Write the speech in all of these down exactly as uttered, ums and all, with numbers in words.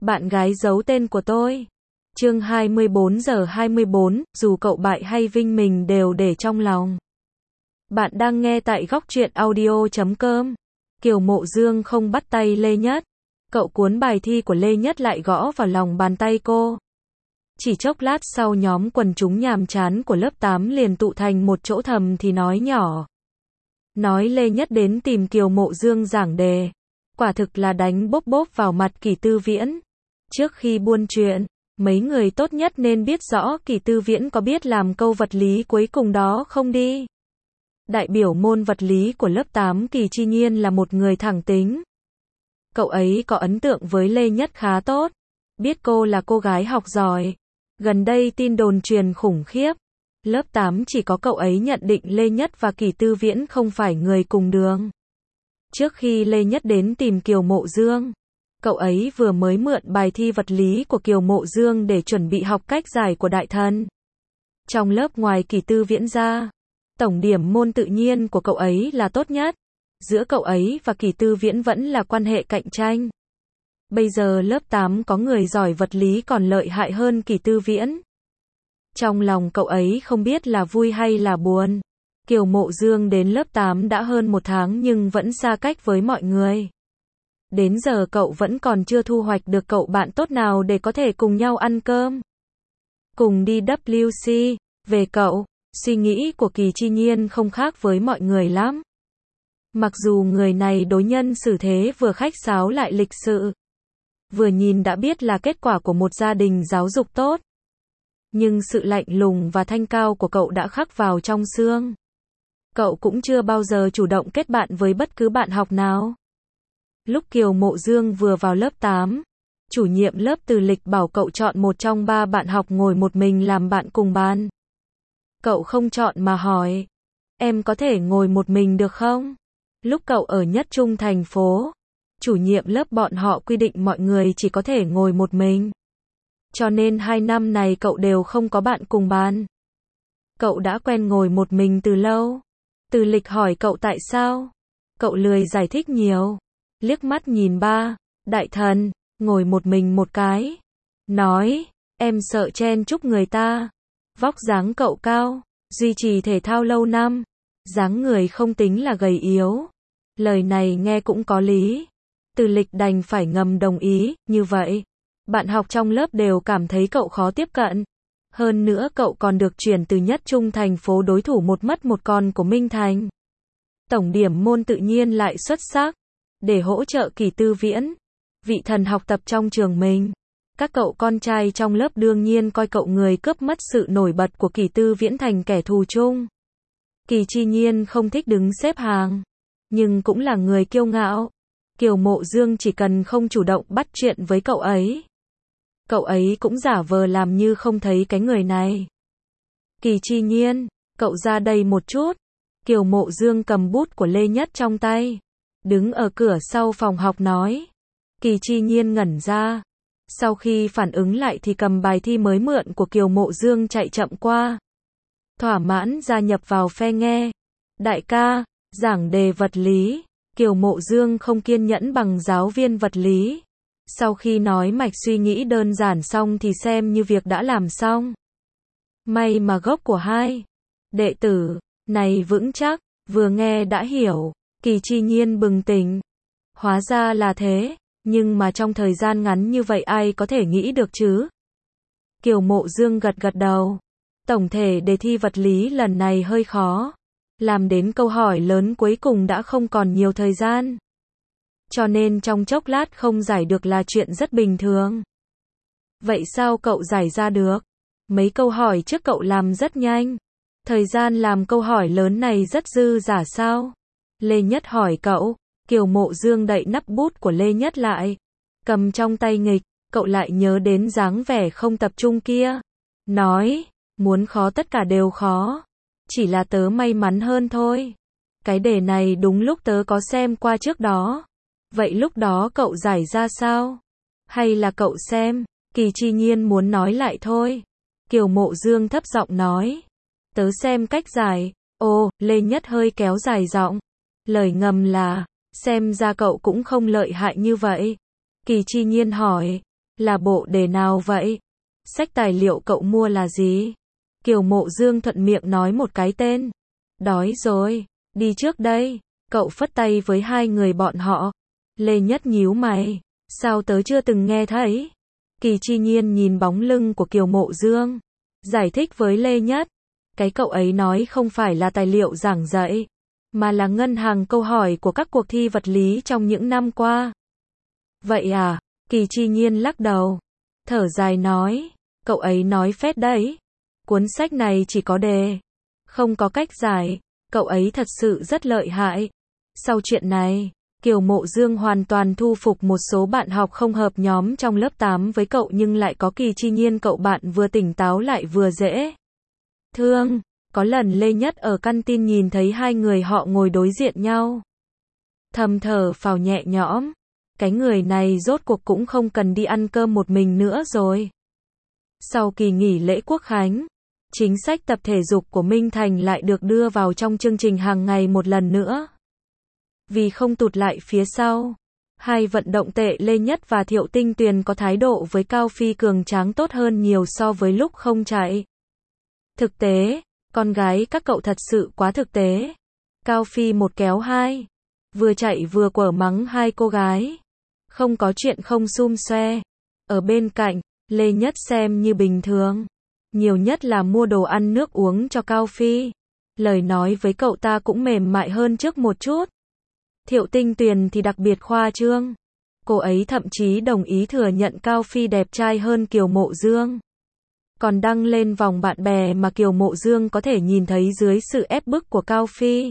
Bạn gái giấu tên của tôi. Chương hai mươi bốn giờ hai mươi bốn, dù cậu bại hay vinh mình đều để trong lòng. Bạn đang nghe tại góc truyện audio chấm com. Kiều Mộ Dương không bắt tay Lê Nhất. Cậu cuốn bài thi của Lê Nhất lại gõ vào lòng bàn tay cô. Chỉ chốc lát sau nhóm quần chúng nhàm chán của lớp tám liền tụ thành một chỗ thầm thì nói nhỏ. Nói Lê Nhất đến tìm Kiều Mộ Dương giảng đề. Quả thực là đánh bốp bốp vào mặt Kỳ Tư Viễn. Trước khi buôn chuyện, mấy người tốt nhất nên biết rõ Kỳ Tư Viễn có biết làm câu vật lý cuối cùng đó không đi. Đại biểu môn vật lý của lớp tám Kỳ Chi Nhiên là một người thẳng tính. Cậu ấy có ấn tượng với Lê Nhất khá tốt. Biết cô là cô gái học giỏi. Gần đây tin đồn truyền khủng khiếp. Lớp tám chỉ có cậu ấy nhận định Lê Nhất và Kỳ Tư Viễn không phải người cùng đường. Trước khi Lê Nhất đến tìm Kiều Mộ Dương, cậu ấy vừa mới mượn bài thi vật lý của Kiều Mộ Dương để chuẩn bị học cách giải của đại thần. Trong lớp ngoài Kỳ Tư Viễn ra, tổng điểm môn tự nhiên của cậu ấy là tốt nhất. Giữa cậu ấy và Kỳ Tư Viễn vẫn là quan hệ cạnh tranh. Bây giờ lớp tám có người giỏi vật lý còn lợi hại hơn Kỳ Tư Viễn. Trong lòng cậu ấy không biết là vui hay là buồn. Kiều Mộ Dương đến lớp tám đã hơn một tháng nhưng vẫn xa cách với mọi người. Đến giờ cậu vẫn còn chưa thu hoạch được cậu bạn tốt nào để có thể cùng nhau ăn cơm. Cùng đi W C, về cậu, suy nghĩ của Kỳ Chi Nhiên không khác với mọi người lắm. Mặc dù người này đối nhân xử thế vừa khách sáo lại lịch sự. Vừa nhìn đã biết là kết quả của một gia đình giáo dục tốt. Nhưng sự lạnh lùng và thanh cao của cậu đã khắc vào trong xương. Cậu cũng chưa bao giờ chủ động kết bạn với bất cứ bạn học nào. Lúc Kiều Mộ Dương vừa vào lớp tám, chủ nhiệm lớp Từ Lịch bảo cậu chọn một trong ba bạn học ngồi một mình làm bạn cùng bàn. Cậu không chọn mà hỏi, em có thể ngồi một mình được không? Lúc cậu ở nhất trung thành phố, chủ nhiệm lớp bọn họ quy định mọi người chỉ có thể ngồi một mình. Cho nên hai năm này cậu đều không có bạn cùng bàn. Cậu đã quen ngồi một mình từ lâu. Từ Lịch hỏi cậu tại sao? Cậu lười giải thích nhiều. Liếc mắt nhìn ba, đại thần, ngồi một mình một cái. Nói, em sợ chen chúc người ta. Vóc dáng cậu cao, duy trì thể thao lâu năm. Dáng người không tính là gầy yếu. Lời này nghe cũng có lý. Từ Lịch đành phải ngầm đồng ý, như vậy. Bạn học trong lớp đều cảm thấy cậu khó tiếp cận. Hơn nữa cậu còn được chuyển từ nhất trung thành phố đối thủ một mất một con của Minh Thành. Tổng điểm môn tự nhiên lại xuất sắc. Để hỗ trợ Kỳ Tư Viễn, vị thần học tập trong trường mình. Các cậu con trai trong lớp đương nhiên coi cậu người cướp mất sự nổi bật của Kỳ Tư Viễn thành kẻ thù chung. Kỳ Chi Nhiên không thích đứng xếp hàng, nhưng cũng là người kiêu ngạo. Kiều Mộ Dương chỉ cần không chủ động bắt chuyện với cậu ấy, cậu ấy cũng giả vờ làm như không thấy cái người này. Kỳ Chi Nhiên, cậu ra đây một chút. Kiều Mộ Dương cầm bút của Lê Nhất trong tay, đứng ở cửa sau phòng học nói. Kỳ Chi Nhiên ngẩn ra. Sau khi phản ứng lại thì cầm bài thi mới mượn của Kiều Mộ Dương chạy chậm qua. Thỏa mãn gia nhập vào phe nghe. Đại ca, giảng đề vật lý. Kiều Mộ Dương không kiên nhẫn bằng giáo viên vật lý. Sau khi nói mạch suy nghĩ đơn giản xong thì xem như việc đã làm xong. May mà gốc của hai đệ tử này vững chắc, vừa nghe đã hiểu. Kỳ Chi Nhiên bừng tỉnh. Hóa ra là thế, nhưng mà trong thời gian ngắn như vậy ai có thể nghĩ được chứ? Kiều Mộ Dương gật gật đầu. Tổng thể đề thi vật lý lần này hơi khó. Làm đến câu hỏi lớn cuối cùng đã không còn nhiều thời gian. Cho nên trong chốc lát không giải được là chuyện rất bình thường. Vậy sao cậu giải ra được? Mấy câu hỏi trước cậu làm rất nhanh. Thời gian làm câu hỏi lớn này rất dư dả sao? Lê Nhất hỏi cậu. Kiều Mộ Dương đậy nắp bút của Lê Nhất lại, cầm trong tay nghịch. Cậu lại nhớ đến dáng vẻ không tập trung kia. Nói, muốn khó tất cả đều khó. Chỉ là tớ may mắn hơn thôi. Cái đề này đúng lúc tớ có xem qua trước đó. Vậy lúc đó cậu giải ra sao? Hay là cậu xem? Kỳ Chi Nhiên muốn nói lại thôi. Kiều Mộ Dương thấp giọng nói. Tớ xem cách giải. Ồ, Lê Nhất hơi kéo dài giọng. Lời ngầm là, xem ra cậu cũng không lợi hại như vậy. Kỳ Chi Nhiên hỏi. Là bộ đề nào vậy? Sách tài liệu cậu mua là gì? Kiều Mộ Dương thuận miệng nói một cái tên. Đói rồi, đi trước đây. Cậu phất tay với hai người bọn họ. Lê Nhất nhíu mày. Sao tớ chưa từng nghe thấy? Kỳ Chi Nhiên nhìn bóng lưng của Kiều Mộ Dương. Giải thích với Lê Nhất. Cái cậu ấy nói không phải là tài liệu giảng dạy, mà là ngân hàng câu hỏi của các cuộc thi vật lý trong những năm qua. Vậy à? Kỳ Chi Nhiên lắc đầu. Thở dài nói. Cậu ấy nói phét đấy. Cuốn sách này chỉ có đề, không có cách giải. Cậu ấy thật sự rất lợi hại. Sau chuyện này, Kiều Mộ Dương hoàn toàn thu phục một số bạn học không hợp nhóm trong lớp tám với cậu, nhưng lại có Kỳ Chi Nhiên cậu bạn vừa tỉnh táo lại vừa dễ thương. Có lần Lê Nhất ở căn tin nhìn thấy hai người họ ngồi đối diện nhau. Thầm thở phào nhẹ nhõm. Cái người này rốt cuộc cũng không cần đi ăn cơm một mình nữa rồi. Sau kỳ nghỉ lễ Quốc khánh, chính sách tập thể dục của Minh Thành lại được đưa vào trong chương trình hàng ngày một lần nữa. Vì không tụt lại phía sau, hai vận động tệ Lê Nhất và Thiệu Tinh Tuyền có thái độ với Cao Phi cường tráng tốt hơn nhiều so với lúc không chạy. Thực tế, con gái các cậu thật sự quá thực tế. Cao Phi một kéo hai, vừa chạy vừa quở mắng hai cô gái. Không có chuyện không xum xoe. Ở bên cạnh, Lê Nhất xem như bình thường. Nhiều nhất là mua đồ ăn nước uống cho Cao Phi. Lời nói với cậu ta cũng mềm mại hơn trước một chút. Thiệu Tinh Tuyền thì đặc biệt khoa trương. Cô ấy thậm chí đồng ý thừa nhận Cao Phi đẹp trai hơn Kiều Mộ Dương. Còn đăng lên vòng bạn bè mà Kiều Mộ Dương có thể nhìn thấy dưới sự ép bức của Cao Phi.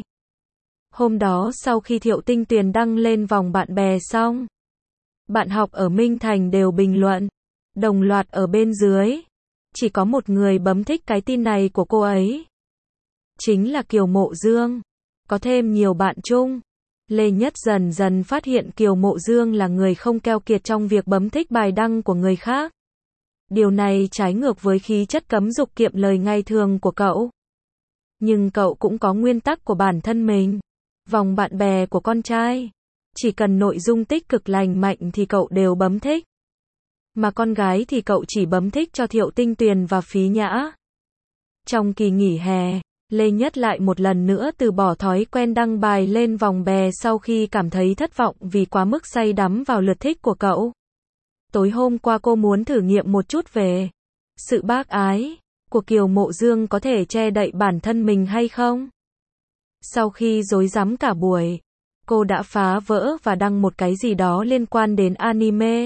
Hôm đó sau khi Thiệu Tinh Tuyền đăng lên vòng bạn bè xong, bạn học ở Minh Thành đều bình luận, đồng loạt ở bên dưới. Chỉ có một người bấm thích cái tin này của cô ấy. Chính là Kiều Mộ Dương. Có thêm nhiều bạn chung. Lê Nhất dần dần phát hiện Kiều Mộ Dương là người không keo kiệt trong việc bấm thích bài đăng của người khác. Điều này trái ngược với khí chất cấm dục kiệm lời ngày thường của cậu. Nhưng cậu cũng có nguyên tắc của bản thân mình. Vòng bạn bè của con trai, chỉ cần nội dung tích cực lành mạnh thì cậu đều bấm thích. Mà con gái thì cậu chỉ bấm thích cho Thiệu Tinh Tuyền và Phí Nhã. Trong kỳ nghỉ hè, Lê Nhất lại một lần nữa từ bỏ thói quen đăng bài lên vòng bè sau khi cảm thấy thất vọng vì quá mức say đắm vào lượt thích của cậu. Tối hôm qua cô muốn thử nghiệm một chút về sự bác ái của Kiều Mộ Dương có thể che đậy bản thân mình hay không. Sau khi rối rắm cả buổi, cô đã phá vỡ và đăng một cái gì đó liên quan đến anime.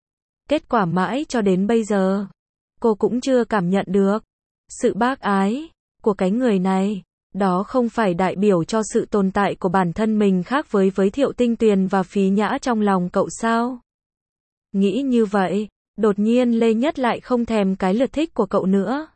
Kết quả mãi cho đến bây giờ, cô cũng chưa cảm nhận được sự bác ái của cái người này. Đó không phải đại biểu cho sự tồn tại của bản thân mình khác với với Thiệu Tinh Tuyền và Phí Nhã trong lòng cậu sao? Nghĩ như vậy, đột nhiên Lê Nhất lại không thèm cái lượt thích của cậu nữa.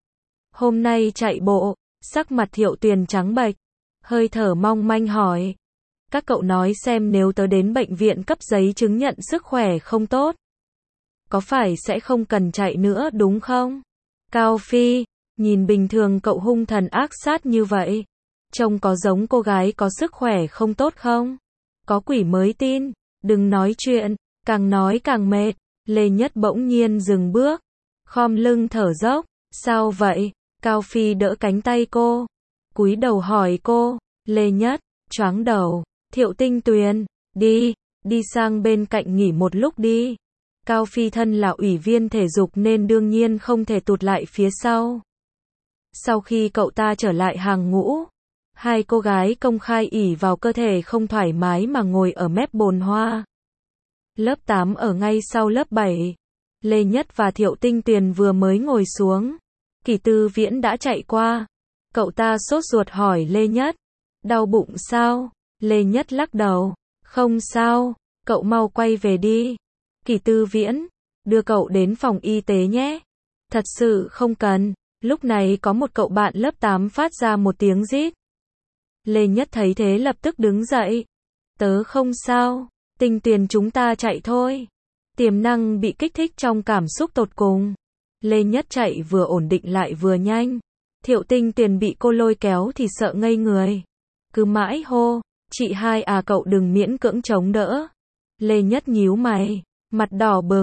Hôm nay chạy bộ, sắc mặt Thiệu Tuyền trắng bệch, hơi thở mong manh hỏi. Các cậu nói xem nếu tớ đến bệnh viện cấp giấy chứng nhận sức khỏe không tốt, có phải sẽ không cần chạy nữa đúng không? Cao Phi, nhìn bình thường cậu hung thần ác sát như vậy, trông có giống cô gái có sức khỏe không tốt không? Có quỷ mới tin, đừng nói chuyện, càng nói càng mệt. Lê Nhất bỗng nhiên dừng bước, khom lưng thở dốc. Sao vậy? Cao Phi đỡ cánh tay cô, cúi đầu hỏi cô. Lê Nhất, choáng đầu. Thiệu Tinh Tuyền, đi, đi sang bên cạnh nghỉ một lúc đi. Cao Phi thân là ủy viên thể dục nên đương nhiên không thể tụt lại phía sau. Sau khi cậu ta trở lại hàng ngũ, hai cô gái công khai ỷ vào cơ thể không thoải mái mà ngồi ở mép bồn hoa. Lớp tám ở ngay sau lớp bảy. Lê Nhất và Thiệu Tinh Tuyền vừa mới ngồi xuống, Kỳ Tư Viễn đã chạy qua. Cậu ta sốt ruột hỏi Lê Nhất, đau bụng sao? Lê Nhất lắc đầu, không sao, cậu mau quay về đi. Kỳ Tư Viễn, đưa cậu đến phòng y tế nhé. Thật sự không cần. Lúc này có một cậu bạn lớp tám phát ra một tiếng rít. Lê Nhất thấy thế lập tức đứng dậy. Tớ không sao, Tinh Tuyền chúng ta chạy thôi. Tiềm năng bị kích thích trong cảm xúc tột cùng. Lê Nhất chạy vừa ổn định lại vừa nhanh. Thiệu Tinh Tuyền bị cô lôi kéo thì sợ ngây người. Cứ mãi hô, chị hai à, cậu đừng miễn cưỡng chống đỡ. Lê Nhất nhíu mày, mặt đỏ bừng.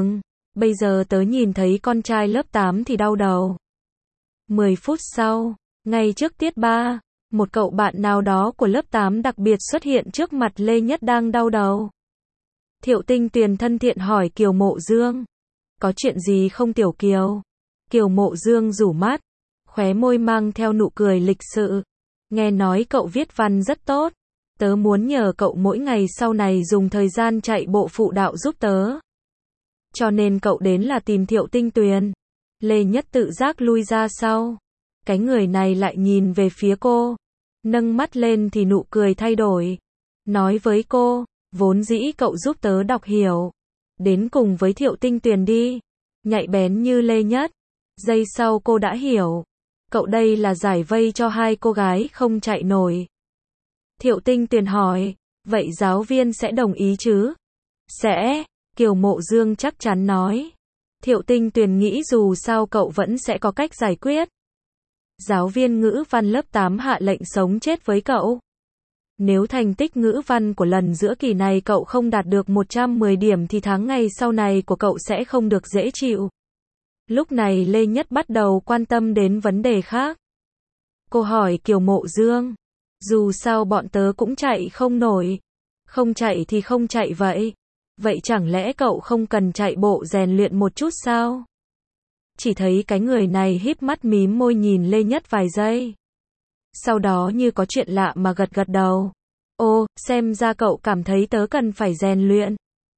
Bây giờ tớ nhìn thấy con trai lớp tám thì đau đầu. mười phút sau, ngay trước tiết ba, một cậu bạn nào đó của lớp tám đặc biệt xuất hiện trước mặt Lê Nhất đang đau đầu. Thiệu Tinh Tuyền thân thiện hỏi Kiều Mộ Dương. Có chuyện gì không Tiểu Kiều? Kiều Mộ Dương rủ mắt, khóe môi mang theo nụ cười lịch sự. Nghe nói cậu viết văn rất tốt. Tớ muốn nhờ cậu mỗi ngày sau này dùng thời gian chạy bộ phụ đạo giúp tớ. Cho nên cậu đến là tìm Thiệu Tinh Tuyền. Lê Nhất tự giác lui ra sau. Cái người này lại nhìn về phía cô. Nâng mắt lên thì nụ cười thay đổi. Nói với cô, vốn dĩ cậu giúp tớ đọc hiểu. Đến cùng với Thiệu Tinh Tuyền đi. Nhạy bén như Lê Nhất. Giây sau cô đã hiểu. Cậu đây là giải vây cho hai cô gái không chạy nổi. Thiệu Tinh Tuyền hỏi, vậy giáo viên sẽ đồng ý chứ? Sẽ, Kiều Mộ Dương chắc chắn nói. Thiệu Tinh Tuyền nghĩ dù sao cậu vẫn sẽ có cách giải quyết. Giáo viên ngữ văn lớp tám hạ lệnh sống chết với cậu. Nếu thành tích ngữ văn của lần giữa kỳ này cậu không đạt được một trăm mười điểm thì tháng ngày sau này của cậu sẽ không được dễ chịu. Lúc này Lê Nhất bắt đầu quan tâm đến vấn đề khác. Cô hỏi Kiều Mộ Dương, dù sao bọn tớ cũng chạy không nổi. Không chạy thì không chạy vậy. Vậy chẳng lẽ cậu không cần chạy bộ rèn luyện một chút sao? Chỉ thấy cái người này híp mắt mím môi nhìn Lê Nhất vài giây. Sau đó như có chuyện lạ mà gật gật đầu. Ô, xem ra cậu cảm thấy tớ cần phải rèn luyện.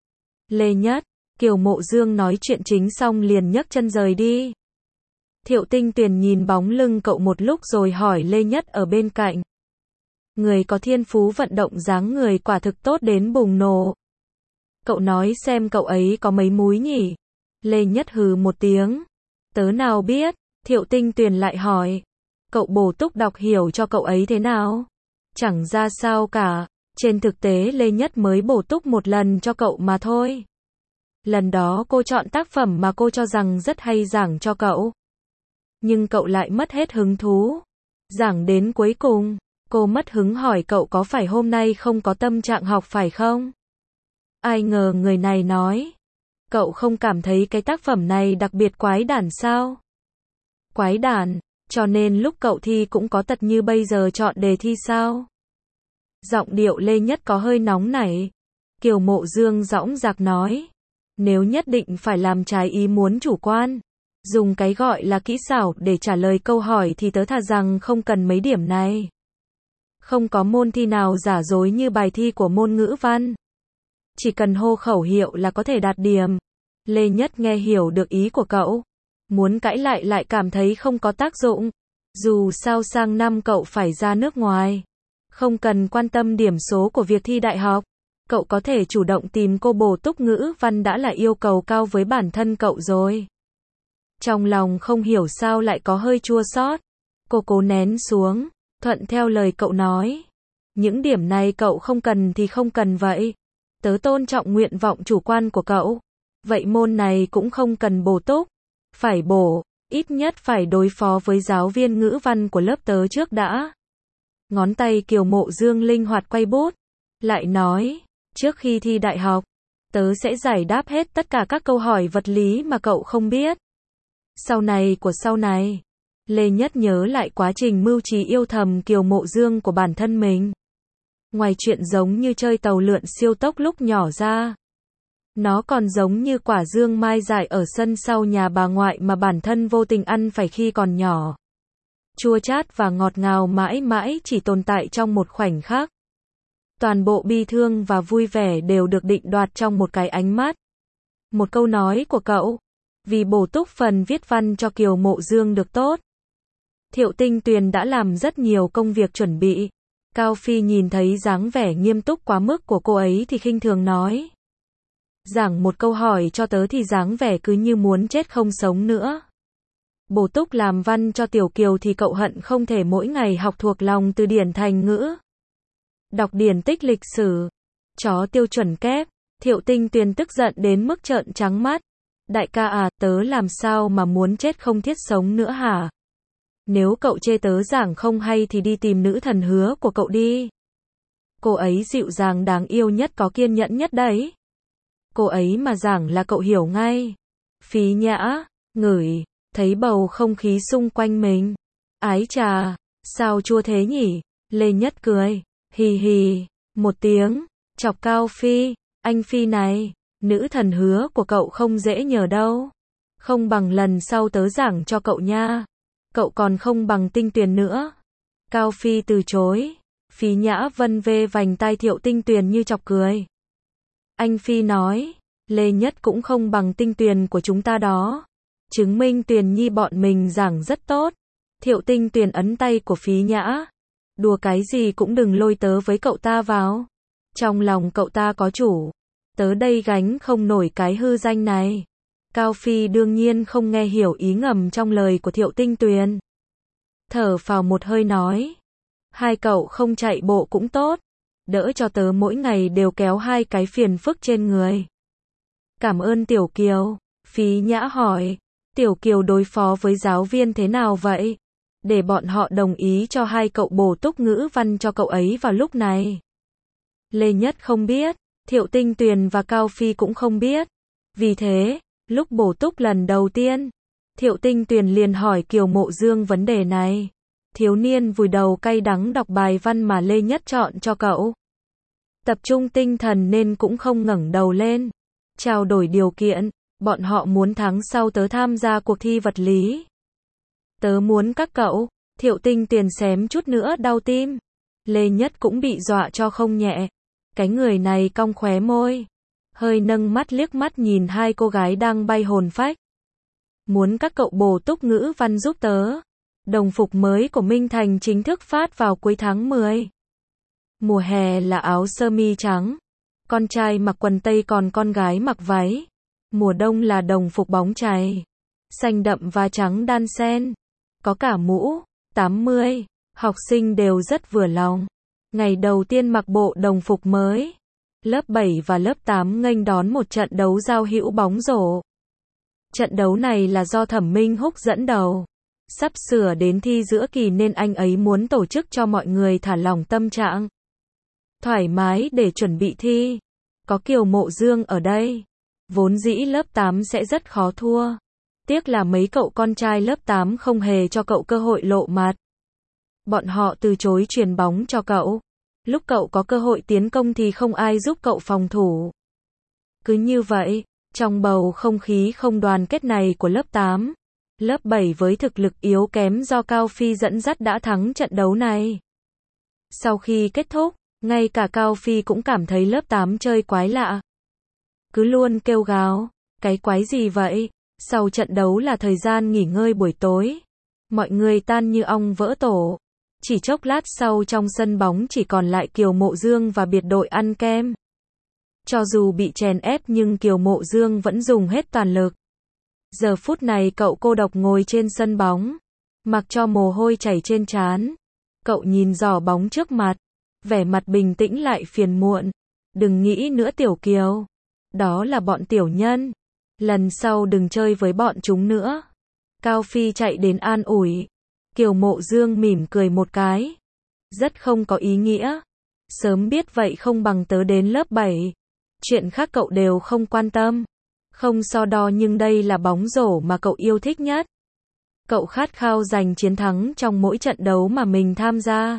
Lê Nhất, Kiều Mộ Dương nói chuyện chính xong liền nhấc chân rời đi. Thiệu Tinh Tuyền nhìn bóng lưng cậu một lúc rồi hỏi Lê Nhất ở bên cạnh. Người có thiên phú vận động dáng người quả thực tốt đến bùng nổ. Cậu nói xem cậu ấy có mấy múi nhỉ? Lê Nhất hừ một tiếng. Tớ nào biết, Thiệu Tinh Tuyền lại hỏi. Cậu bổ túc đọc hiểu cho cậu ấy thế nào? Chẳng ra sao cả, trên thực tế Lê Nhất mới bổ túc một lần cho cậu mà thôi. Lần đó cô chọn tác phẩm mà cô cho rằng rất hay giảng cho cậu. Nhưng cậu lại mất hết hứng thú. Giảng đến cuối cùng, cô mất hứng hỏi cậu có phải hôm nay không có tâm trạng học phải không? Ai ngờ người này nói. Cậu không cảm thấy cái tác phẩm này đặc biệt quái đản sao? Quái đản, cho nên lúc cậu thi cũng có tật như bây giờ chọn đề thi sao? Giọng điệu Lê Nhất có hơi nóng nảy. Kiều Mộ Dương dõng dạc nói. Nếu nhất định phải làm trái ý muốn chủ quan, dùng cái gọi là kỹ xảo để trả lời câu hỏi thì tớ thà rằng không cần mấy điểm này. Không có môn thi nào giả dối như bài thi của môn ngữ văn. Chỉ cần hô khẩu hiệu là có thể đạt điểm. Lê Nhất nghe hiểu được ý của cậu. Muốn cãi lại lại cảm thấy không có tác dụng. Dù sao sang năm cậu phải ra nước ngoài. Không cần quan tâm điểm số của việc thi đại học. Cậu có thể chủ động tìm cô bổ túc ngữ văn đã là yêu cầu cao với bản thân cậu rồi. Trong lòng không hiểu sao lại có hơi chua xót. Cô cố nén xuống, thuận theo lời cậu nói. Những điểm này cậu không cần thì không cần vậy. Tớ tôn trọng nguyện vọng chủ quan của cậu. Vậy môn này cũng không cần bổ túc. Phải bổ, ít nhất phải đối phó với giáo viên ngữ văn của lớp tớ trước đã. Ngón tay Kiều Mộ Dương linh hoạt quay bút. Lại nói, trước khi thi đại học, tớ sẽ giải đáp hết tất cả các câu hỏi vật lý mà cậu không biết. Sau này của sau này, Lê Nhất nhớ lại quá trình mưu trí yêu thầm Kiều Mộ Dương của bản thân mình. Ngoài chuyện giống như chơi tàu lượn siêu tốc lúc nhỏ ra, nó còn giống như quả dương mai dại ở sân sau nhà bà ngoại mà bản thân vô tình ăn phải khi còn nhỏ. Chua chát và ngọt ngào mãi mãi chỉ tồn tại trong một khoảnh khắc. Toàn bộ bi thương và vui vẻ đều được định đoạt trong một cái ánh mắt. Một câu nói của cậu. Vì bổ túc phần viết văn cho Kiều Mộ Dương được tốt. Thiệu Tinh Tuyền đã làm rất nhiều công việc chuẩn bị. Cao Phi nhìn thấy dáng vẻ nghiêm túc quá mức của cô ấy thì khinh thường nói. Giảng một câu hỏi cho tớ thì dáng vẻ cứ như muốn chết không sống nữa. Bổ túc làm văn cho Tiểu Kiều thì cậu hận không thể mỗi ngày học thuộc lòng từ điển thành ngữ. Đọc điển tích lịch sử. Chó tiêu chuẩn kép. Thiệu Tinh Tuyền tức giận đến mức trợn trắng mắt. Đại ca à, tớ làm sao mà muốn chết không thiết sống nữa hả? Nếu cậu chê tớ giảng không hay thì đi tìm nữ thần hứa của cậu đi. Cô ấy dịu dàng đáng yêu nhất có kiên nhẫn nhất đấy. Cô ấy mà giảng là cậu hiểu ngay. Phí Nhã, ngửi, thấy bầu không khí xung quanh mình. Ái chà, sao chua thế nhỉ? Lê Nhất cười, hì hì, một tiếng, chọc Cao Phi, anh Phi này, nữ thần hứa của cậu không dễ nhờ đâu. Không bằng lần sau tớ giảng cho cậu nha. Cậu còn không bằng Tinh Tuyền nữa. Cao Phi từ chối. Phí Nhã vân vê vành tai Thiệu Tinh Tuyền như chọc cười. Anh Phi nói, Lê Nhất cũng không bằng Tinh Tuyền của chúng ta đó. Chứng minh Tuyền Nhi bọn mình giảng rất tốt. Thiệu Tinh Tuyền ấn tay của Phí Nhã. Đùa cái gì cũng đừng lôi tớ với cậu ta vào. Trong lòng cậu ta có chủ. Tớ đây gánh không nổi cái hư danh này. Cao Phi đương nhiên không nghe hiểu ý ngầm trong lời của Thiệu Tinh Tuyền. Thở phào một hơi nói. Hai cậu không chạy bộ cũng tốt. Đỡ cho tớ mỗi ngày đều kéo hai cái phiền phức trên người. Cảm ơn Tiểu Kiều. Phí Nhã hỏi. Tiểu Kiều đối phó với giáo viên thế nào vậy? Để bọn họ đồng ý cho hai cậu bổ túc ngữ văn cho cậu ấy vào lúc này. Lê Nhất không biết. Thiệu Tinh Tuyền và Cao Phi cũng không biết. Vì thế, lúc bổ túc lần đầu tiên, Thiệu Tinh Tuyền liền hỏi Kiều Mộ Dương vấn đề này. Thiếu niên vùi đầu cay đắng đọc bài văn mà Lê Nhất chọn cho cậu. Tập trung tinh thần nên cũng không ngẩng đầu lên. Trao đổi điều kiện, bọn họ muốn tháng sau tớ tham gia cuộc thi vật lý. Tớ muốn các cậu. Thiệu Tinh Tuyền xém chút nữa đau tim. Lê Nhất cũng bị dọa cho không nhẹ. Cái người này cong khóe môi, hơi nâng mắt liếc mắt nhìn hai cô gái đang bay hồn phách. Muốn các cậu bổ túc ngữ văn giúp tớ. Đồng phục mới của Minh Thành chính thức phát vào cuối tháng mười. Mùa hè là áo sơ mi trắng. Con trai mặc quần tây còn con gái mặc váy. Mùa đông là đồng phục bóng chày. Xanh đậm và trắng đan xen. Có cả mũ. tám mươi. Học sinh đều rất vừa lòng. Ngày đầu tiên mặc bộ đồng phục mới. Lớp bảy và lớp tám nghênh đón một trận đấu giao hữu bóng rổ. Trận đấu này là do Thẩm Minh Húc dẫn đầu. Sắp sửa đến thi giữa kỳ nên anh ấy muốn tổ chức cho mọi người thả lỏng tâm trạng. Thoải mái để chuẩn bị thi. Có Kiều Mộ Dương ở đây. Vốn dĩ lớp tám sẽ rất khó thua. Tiếc là mấy cậu con trai lớp tám không hề cho cậu cơ hội lộ mặt. Bọn họ từ chối truyền bóng cho cậu. Lúc cậu có cơ hội tiến công thì không ai giúp cậu phòng thủ. Cứ như vậy, trong bầu không khí không đoàn kết này của lớp tám, lớp bảy với thực lực yếu kém do Cao Phi dẫn dắt đã thắng trận đấu này. Sau khi kết thúc, ngay cả Cao Phi cũng cảm thấy lớp tám chơi quái lạ. Cứ luôn kêu gào, cái quái gì vậy? Sau trận đấu là thời gian nghỉ ngơi buổi tối. Mọi người tan như ong vỡ tổ. Chỉ chốc lát sau trong sân bóng chỉ còn lại Kiều Mộ Dương và biệt đội ăn kem. Cho dù bị chèn ép nhưng Kiều Mộ Dương vẫn dùng hết toàn lực. Giờ phút này cậu cô độc ngồi trên sân bóng, mặc cho mồ hôi chảy trên trán. Cậu nhìn giỏ bóng trước mặt, vẻ mặt bình tĩnh lại phiền muộn. Đừng nghĩ nữa Tiểu Kiều. Đó là bọn tiểu nhân. Lần sau đừng chơi với bọn chúng nữa. Cao Phi chạy đến an ủi. Kiều Mộ Dương mỉm cười một cái. Rất không có ý nghĩa. Sớm biết vậy không bằng tớ đến lớp bảy. Chuyện khác cậu đều không quan tâm. Không so đo nhưng đây là bóng rổ mà cậu yêu thích nhất. Cậu khát khao giành chiến thắng trong mỗi trận đấu mà mình tham gia.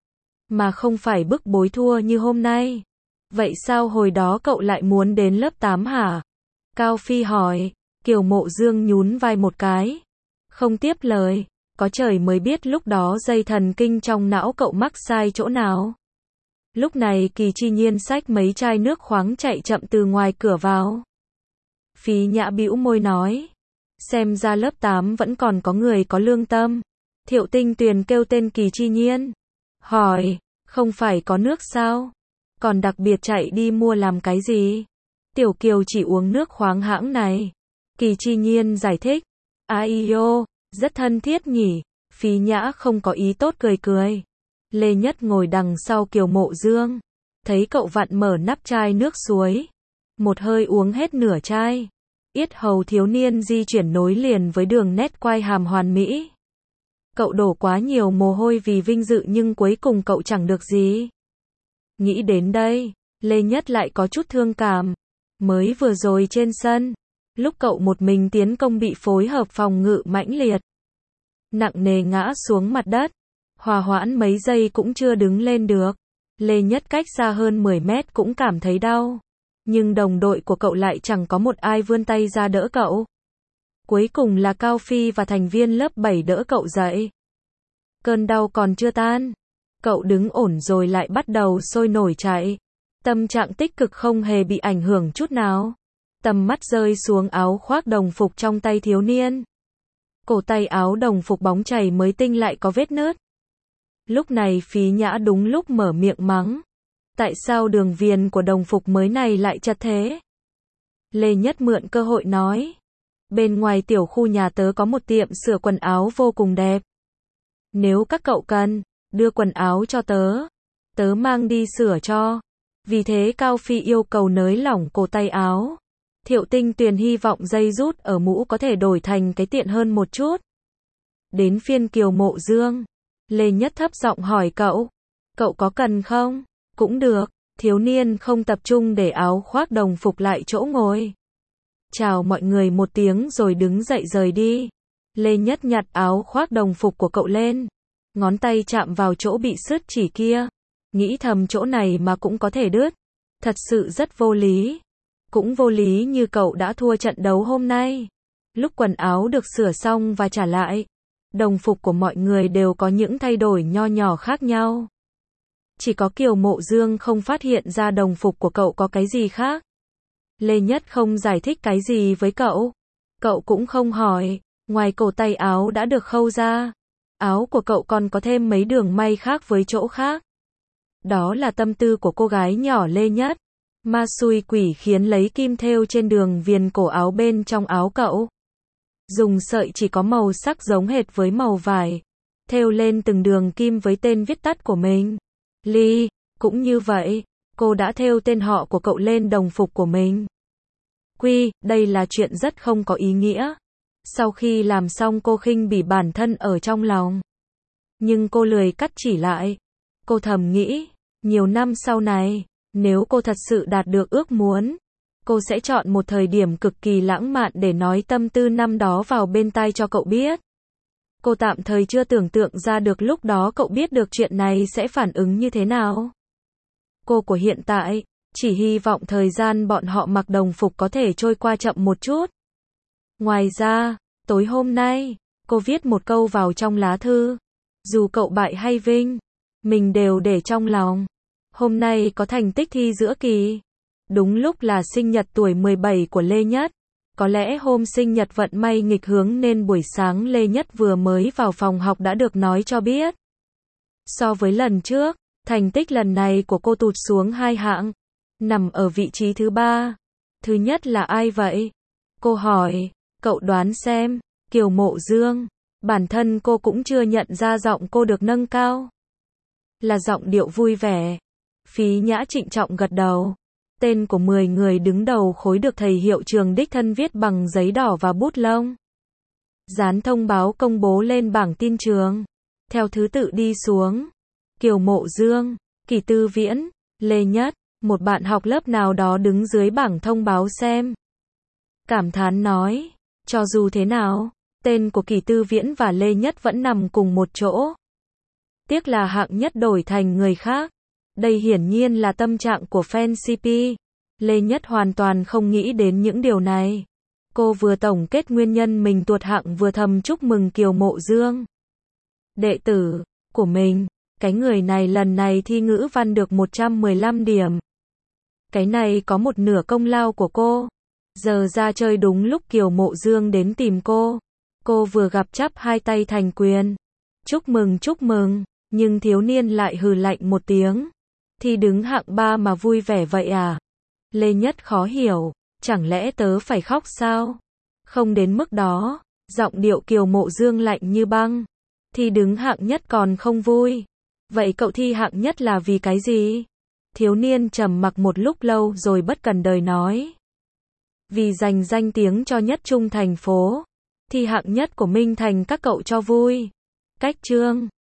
Mà không phải bức bối thua như hôm nay. Vậy sao hồi đó cậu lại muốn đến lớp tám hả? Cao Phi hỏi. Kiều Mộ Dương nhún vai một cái. Không tiếp lời. Có trời mới biết lúc đó dây thần kinh trong não cậu mắc sai chỗ nào. Lúc này Kỳ Chi Nhiên xách mấy chai nước khoáng chạy chậm từ ngoài cửa vào. Phí Nhã bĩu môi nói. Xem ra lớp tám vẫn còn có người có lương tâm. Thiệu Tinh Tuyền kêu tên Kỳ Chi Nhiên. Hỏi, không phải có nước sao? Còn đặc biệt chạy đi mua làm cái gì? Tiểu Kiều chỉ uống nước khoáng hãng này. Kỳ Chi Nhiên giải thích. Ai ô, rất thân thiết nhỉ. Phí Nhã không có ý tốt cười cười. Lê Nhất ngồi đằng sau Kiều Mộ Dương. Thấy cậu vặn mở nắp chai nước suối. Một hơi uống hết nửa chai. Yết hầu thiếu niên di chuyển nối liền với đường nét quai hàm hoàn mỹ. Cậu đổ quá nhiều mồ hôi vì vinh dự nhưng cuối cùng cậu chẳng được gì. Nghĩ đến đây, Lê Nhất lại có chút thương cảm. Mới vừa rồi trên sân, Lúc cậu một mình tiến công bị phối hợp phòng ngự mãnh liệt, nặng nề ngã xuống mặt đất, hòa hoãn mấy giây cũng chưa đứng lên được. Lê Nhất cách xa hơn mười mét cũng cảm thấy đau, nhưng đồng đội của cậu lại chẳng có một ai vươn tay ra đỡ cậu. Cuối cùng là Cao Phi và thành viên lớp bảy đỡ cậu dậy. Cơn đau còn chưa tan, cậu đứng ổn rồi lại bắt đầu sôi nổi chạy. Tâm trạng tích cực không hề bị ảnh hưởng chút nào. Tầm mắt rơi xuống áo khoác đồng phục trong tay thiếu niên. Cổ tay áo đồng phục bóng chảy mới tinh lại có vết nứt. Lúc này Phí Nhã đúng lúc mở miệng mắng. Tại sao đường viền của đồng phục mới này lại chật thế? Lê Nhất mượn cơ hội nói. Bên ngoài tiểu khu nhà tớ có một tiệm sửa quần áo vô cùng đẹp. Nếu các cậu cần, đưa quần áo cho tớ. Tớ mang đi sửa cho. Vì thế Cao Phi yêu cầu nới lỏng cổ tay áo. Thiệu Tinh Tuyền hy vọng dây rút ở mũ có thể đổi thành cái tiện hơn một chút. Đến phiên Kiều Mộ Dương. Lê Nhất thấp giọng hỏi cậu. Cậu có cần không? Cũng được. Thiếu niên không tập trung để áo khoác đồng phục lại chỗ ngồi. Chào mọi người một tiếng rồi đứng dậy rời đi. Lê Nhất nhặt áo khoác đồng phục của cậu lên. Ngón tay chạm vào chỗ bị sứt chỉ kia. Nghĩ thầm chỗ này mà cũng có thể đứt. Thật sự rất vô lý. Cũng vô lý như cậu đã thua trận đấu hôm nay. Lúc quần áo được sửa xong và trả lại, đồng phục của mọi người đều có những thay đổi nho nhỏ khác nhau. Chỉ có Kiều Mộ Dương không phát hiện ra đồng phục của cậu có cái gì khác. Lê Nhất không giải thích cái gì với cậu. Cậu cũng không hỏi. Ngoài cổ tay áo đã được khâu ra, áo của cậu còn có thêm mấy đường may khác với chỗ khác. Đó là tâm tư của cô gái nhỏ Lê Nhất. Ma xui quỷ khiến lấy kim thêu trên đường viền cổ áo bên trong áo cậu. Dùng sợi chỉ có màu sắc giống hệt với màu vải. Thêu lên từng đường kim với tên viết tắt của mình. Ly, cũng như vậy, cô đã thêu tên họ của cậu lên đồng phục của mình. Quy, đây là chuyện rất không có ý nghĩa. Sau khi làm xong cô khinh bỉ bản thân ở trong lòng. Nhưng cô lười cắt chỉ lại. Cô thầm nghĩ, nhiều năm sau này, nếu cô thật sự đạt được ước muốn, cô sẽ chọn một thời điểm cực kỳ lãng mạn để nói tâm tư năm đó vào bên tai cho cậu biết. Cô tạm thời chưa tưởng tượng ra được lúc đó cậu biết được chuyện này sẽ phản ứng như thế nào. Cô của hiện tại, chỉ hy vọng thời gian bọn họ mặc đồng phục có thể trôi qua chậm một chút. Ngoài ra, tối hôm nay, cô viết một câu vào trong lá thư. Dù cậu bại hay vinh, mình đều để trong lòng. Hôm nay có thành tích thi giữa kỳ. Đúng lúc là sinh nhật tuổi mười bảy của Lê Nhất. Có lẽ hôm sinh nhật vận may nghịch hướng nên buổi sáng Lê Nhất vừa mới vào phòng học đã được nói cho biết. So với lần trước, thành tích lần này của cô tụt xuống hai hạng. Nằm ở vị trí thứ ba. Thứ nhất là ai vậy? Cô hỏi. Cậu đoán xem. Kiều Mộ Dương. Bản thân cô cũng chưa nhận ra giọng cô được nâng cao. Là giọng điệu vui vẻ. Phí Nhã trịnh trọng gật đầu. Tên của mười người đứng đầu khối được thầy hiệu trường đích thân viết bằng giấy đỏ và bút lông. Dán thông báo công bố lên bảng tin trường. Theo thứ tự đi xuống. Kiều Mộ Dương, Kỳ Tư Viễn, Lê Nhất, một bạn học lớp nào đó đứng dưới bảng thông báo xem. Cảm thán nói, cho dù thế nào, tên của Kỳ Tư Viễn và Lê Nhất vẫn nằm cùng một chỗ. Tiếc là hạng nhất đổi thành người khác. Đây hiển nhiên là tâm trạng của fan xê pê. Lê Nhất hoàn toàn không nghĩ đến những điều này. Cô vừa tổng kết nguyên nhân mình tuột hạng vừa thầm chúc mừng Kiều Mộ Dương. Đệ tử của mình, cái người này lần này thi ngữ văn được một trăm mười lăm điểm. Cái này có một nửa công lao của cô. Giờ ra chơi đúng lúc Kiều Mộ Dương đến tìm cô. Cô vừa gặp chắp hai tay thành quyền. Chúc mừng chúc mừng, nhưng thiếu niên lại hừ lạnh một tiếng. Thì đứng hạng ba mà vui vẻ vậy à? Lê Nhất khó hiểu, chẳng lẽ tớ phải khóc sao? Không đến mức đó, giọng điệu Kiều Mộ Dương lạnh như băng. Thì đứng hạng nhất còn không vui. Vậy cậu thi hạng nhất là vì cái gì? Thiếu niên trầm mặc một lúc lâu rồi bất cần đời nói. Vì giành danh tiếng cho nhất trung thành phố. Thi hạng nhất của Minh Thành các cậu cho vui. Cách chương